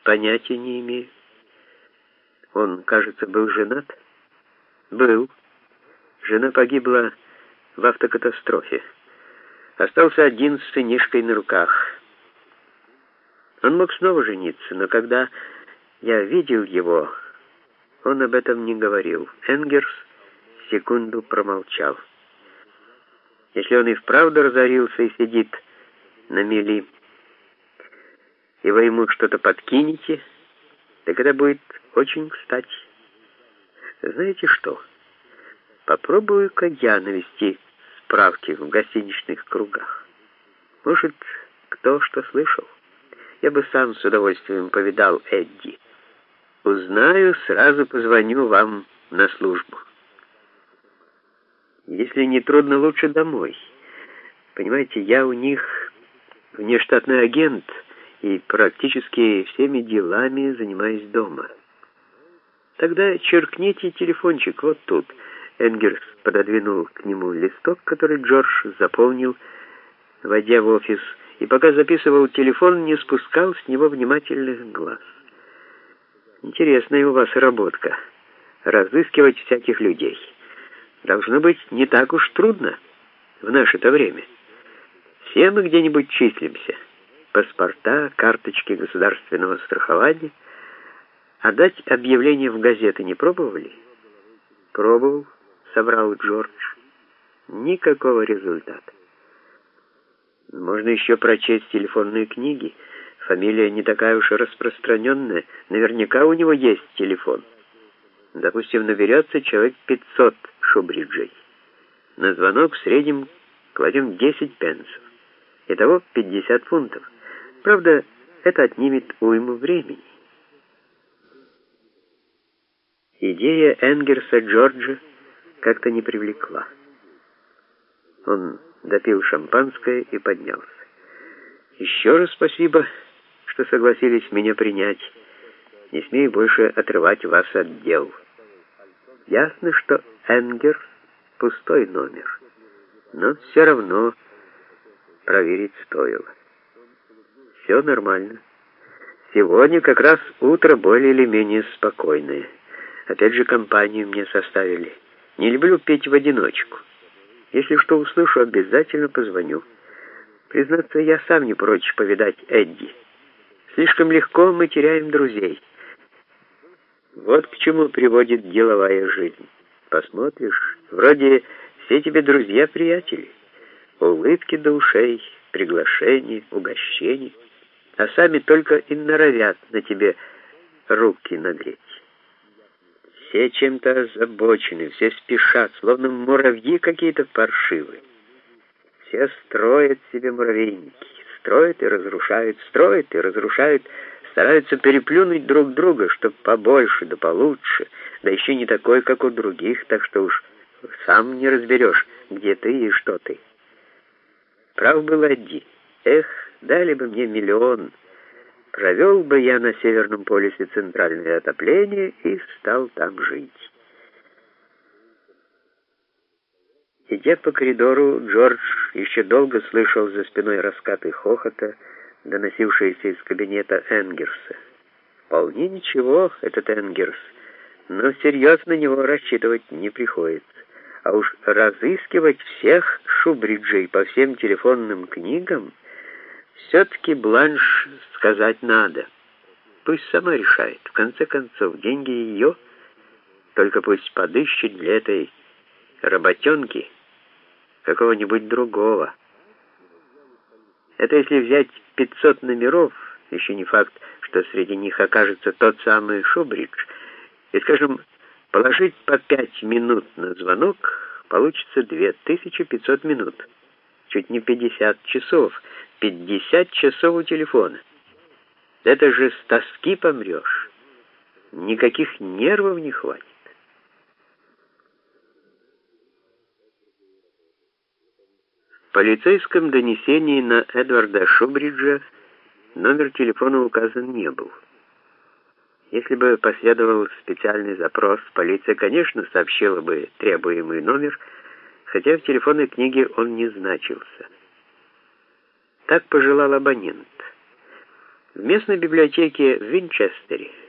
Понятия не имею. Он, кажется, был женат? Был. Жена погибла в автокатастрофе. Остался один с сынишкой на руках. Он мог снова жениться, но когда я видел его, он об этом не говорил. Энгерс секунду промолчал. Если он и вправду разорился и сидит на мели, и вы ему что-то подкинете, так это будет очень кстати. Знаете что? Попробую-ка я навести справки в гостиничных кругах. Может, кто что слышал? Я бы сам с удовольствием повидал Эдди. Узнаю, сразу позвоню вам на службу. Если не трудно, лучше домой. Понимаете, я у них внештатный агент, и практически всеми делами занимаюсь дома. Тогда черкните телефончик вот тут. Энгерс пододвинул к нему листок, который Джордж заполнил, войдя в офис, и пока записывал телефон, не спускал с него внимательных глаз. Интересная у вас работка — разыскивать всяких людей. Должно быть, не так уж трудно в наше-то время. Все мы где-нибудь числимся. Паспорта, карточки государственного страхования. А дать объявление в газеты не пробовали? Пробовал, соврал Джордж. Никакого результата. Можно еще прочесть телефонные книги. Фамилия не такая уж и распространенная. Наверняка у него есть телефон. Допустим, наберется человек 500 Шубриджей. На звонок в среднем кладем 10 пенсов. Итого 50 фунтов. Правда, это отнимет уйму времени. Идея Энгерса Джорджа как-то не привлекла. Он допил шампанское и поднялся. «Еще раз спасибо, что согласились меня принять. Не смею больше отрывать вас от дел. Ясно, что Энгерс — пустой номер, но все равно проверить стоило. Все нормально. Сегодня как раз утро более или менее спокойное. Опять же, компанию мне составили. Не люблю петь в одиночку. Если что услышу, обязательно позвоню. Признаться, я сам не прочь повидать Эдди. Слишком легко мы теряем друзей. Вот к чему приводит деловая жизнь. Посмотришь, вроде все тебе друзья-приятели. Улыбки до ушей, приглашения, угощения. А сами только и норовят на тебе руки нагреть. Все чем-то озабочены, все спешат, словно муравьи какие-то паршивые. Все строят себе муравейники, строят и разрушают, стараются переплюнуть друг друга, чтоб побольше да получше, да еще не такой, как у других, так что уж сам не разберешь, где ты и что ты. Прав был Эдди. Эх, дали бы мне миллион. Провел бы я на Северном полюсе центральное отопление и стал там жить. Идя по коридору, Джордж еще долго слышал за спиной раскаты хохота, доносившиеся из кабинета Энгерса. Вполне ничего, этот Энгерс, но серьезно на него рассчитывать не приходится. А уж разыскивать всех Шубриджей по всем телефонным книгам все-таки Бланш сказать надо. Пусть сама решает. В конце концов, деньги ее, только пусть подыщет для этой работенки какого-нибудь другого. Это если взять 500 номеров, еще не факт, что среди них окажется тот самый Шубридж, и, скажем, положить по 5 минут на звонок, получится 2500 минут. Чуть не 50 часов. 50 часов у телефона. Это же с тоски помрешь. Никаких нервов не хватит. В полицейском донесении на Эдварда Шубриджа номер телефона указан не был. Если бы последовал специальный запрос, полиция, конечно, сообщила бы требуемый номер, хотя в телефонной книге он не значился. Так пожелал абонент. В местной библиотеке в Винчестере